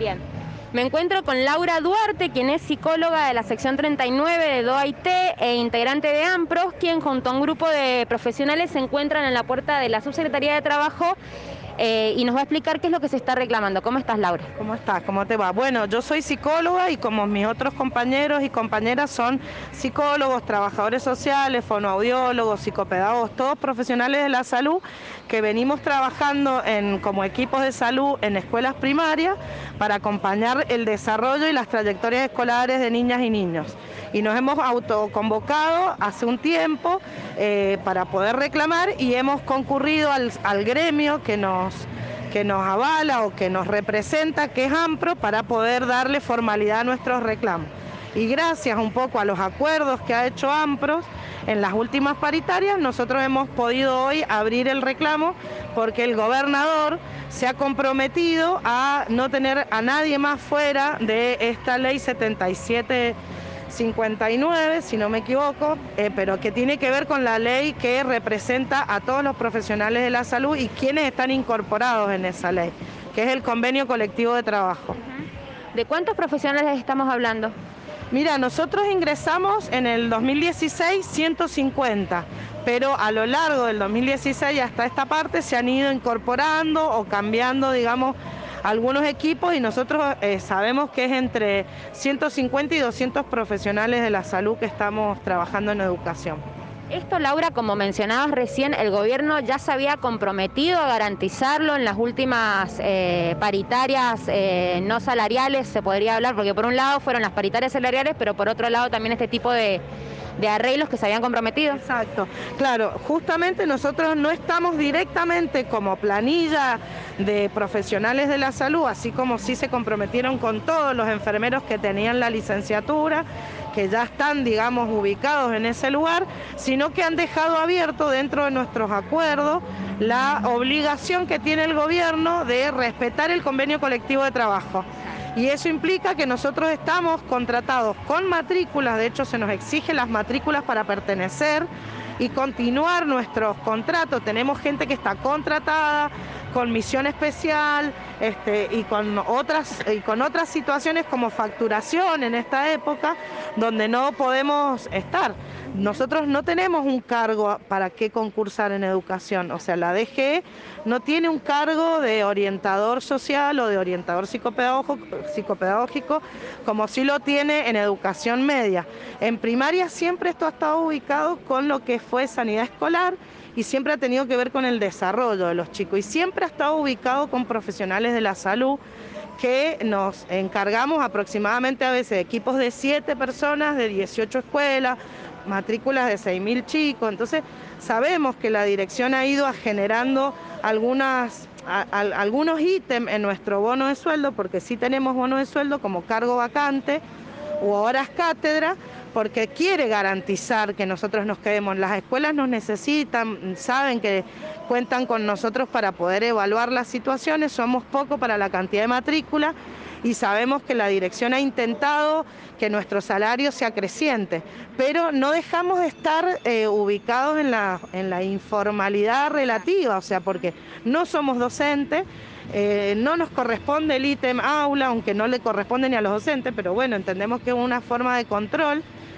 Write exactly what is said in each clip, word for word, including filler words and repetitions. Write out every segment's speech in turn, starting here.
Bien. Me encuentro con Laura Duarte, quien es psicóloga de la sección treinta y nueve de D O A I T e integrante de AMPROS, quien junto a un grupo de profesionales se encuentran en la puerta de la Subsecretaría de Trabajo eh, y nos va a explicar qué es lo que se está reclamando. ¿Cómo estás, Laura? ¿Cómo estás? ¿Cómo te va? Bueno, yo soy psicóloga y como mis otros compañeros y compañeras son psicólogos, trabajadores sociales, fonoaudiólogos, psicopedagogos, todos profesionales de la salud que venimos trabajando en, como equipos de salud en escuelas primarias para acompañar el desarrollo y las trayectorias escolares de niñas y niños. Y nos hemos autoconvocado hace un tiempo eh, para poder reclamar y hemos concurrido al, al gremio que nos... que nos avala o que nos representa, que es AMPRO, para poder darle formalidad a nuestros reclamos. Y gracias un poco a los acuerdos que ha hecho AMPROS en las últimas paritarias, nosotros hemos podido hoy abrir el reclamo porque el gobernador se ha comprometido a no tener a nadie más fuera de esta ley setenta y siete cincuenta y nueve, si no me equivoco, eh, pero que tiene que ver con la ley que representa a todos los profesionales de la salud y quienes están incorporados en esa ley, que es el convenio colectivo de trabajo. ¿De cuántos profesionales estamos hablando? Mira, nosotros ingresamos en el dos mil dieciséis ciento cincuenta, pero a lo largo del dos mil dieciséis hasta esta parte se han ido incorporando o cambiando, digamos, algunos equipos y nosotros eh, sabemos que es entre ciento cincuenta y doscientos profesionales de la salud que estamos trabajando en educación. Esto, Laura, como mencionabas recién, el gobierno ya se había comprometido a garantizarlo en las últimas eh, paritarias eh, no salariales, se podría hablar, porque por un lado fueron las paritarias salariales, pero por otro lado también este tipo de, de arreglos que se habían comprometido. Exacto, claro, justamente nosotros no estamos directamente como planilla de profesionales de la salud, así como sí se comprometieron con todos los enfermeros que tenían la licenciatura, que ya están, digamos, ubicados en ese lugar, sino que han dejado abierto dentro de nuestros acuerdos la obligación que tiene el gobierno de respetar el convenio colectivo de trabajo. Y eso implica que nosotros estamos contratados con matrículas, de hecho se nos exigen las matrículas para pertenecer y continuar nuestros contratos. Tenemos gente que está contratada con misión especial este, y, con otras, y con otras situaciones como facturación en esta época donde no podemos estar. Nosotros no tenemos un cargo para qué concursar en educación, o sea, la D G E no tiene un cargo de orientador social o de orientador psicopedagógico, psicopedagógico como sí lo tiene en educación media. En primaria siempre esto ha estado ubicado con lo que fue sanidad escolar y siempre ha tenido que ver con el desarrollo de los chicos y siempre ha estado ubicado con profesionales de la salud que nos encargamos aproximadamente a veces de equipos de siete personas, de dieciocho escuelas, matrículas de seis mil chicos, entonces sabemos que la dirección ha ido generando algunas, a, a, algunos ítems en nuestro bono de sueldo, porque sí tenemos bono de sueldo como cargo vacante u horas cátedra, porque quiere garantizar que nosotros nos quedemos. Las escuelas nos necesitan, saben que cuentan con nosotros para poder evaluar las situaciones, somos poco para la cantidad de matrícula y sabemos que la dirección ha intentado que nuestro salario sea creciente, pero no dejamos de estar eh, ubicados en la, en la informalidad relativa, o sea, porque no somos docentes, eh, no nos corresponde el ítem aula, aunque no le corresponde ni a los docentes, pero bueno, entendemos que es una forma de control.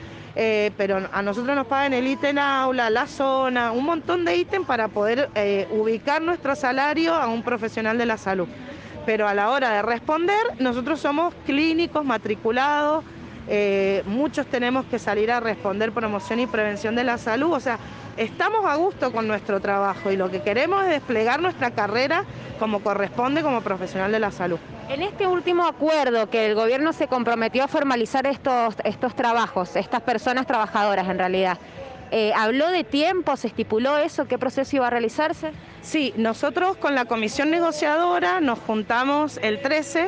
Eh, pero a nosotros nos pagan el ítem aula, la zona, un montón de ítems para poder eh, ubicar nuestro salario a un profesional de la salud. Pero a la hora de responder, nosotros somos clínicos matriculados, eh, muchos tenemos que salir a responder promoción y prevención de la salud, o sea, estamos a gusto con nuestro trabajo y lo que queremos es desplegar nuestra carrera como corresponde como profesional de la salud. En este último acuerdo que el gobierno se comprometió a formalizar estos, estos trabajos, estas personas trabajadoras en realidad, eh, ¿habló de tiempo? ¿Se estipuló eso? ¿Qué proceso iba a realizarse? Sí, nosotros con la comisión negociadora nos juntamos el trece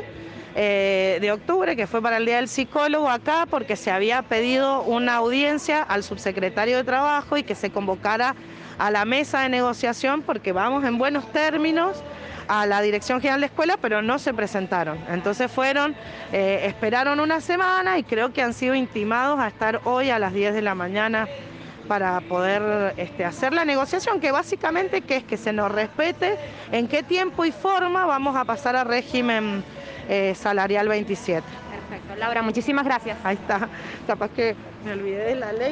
eh, de octubre, que fue para el Día del Psicólogo acá, porque se había pedido una audiencia al subsecretario de Trabajo y que se convocara a la mesa de negociación porque vamos en buenos términos a la Dirección General de Escuela, pero no se presentaron. Entonces fueron, eh, esperaron una semana y creo que han sido intimados a estar hoy a las diez de la mañana para poder este, hacer la negociación, que básicamente que es que se nos respete en qué tiempo y forma vamos a pasar a régimen eh, salarial veintisiete. Perfecto. Laura, muchísimas gracias. Ahí está, capaz que me olvidé de la ley.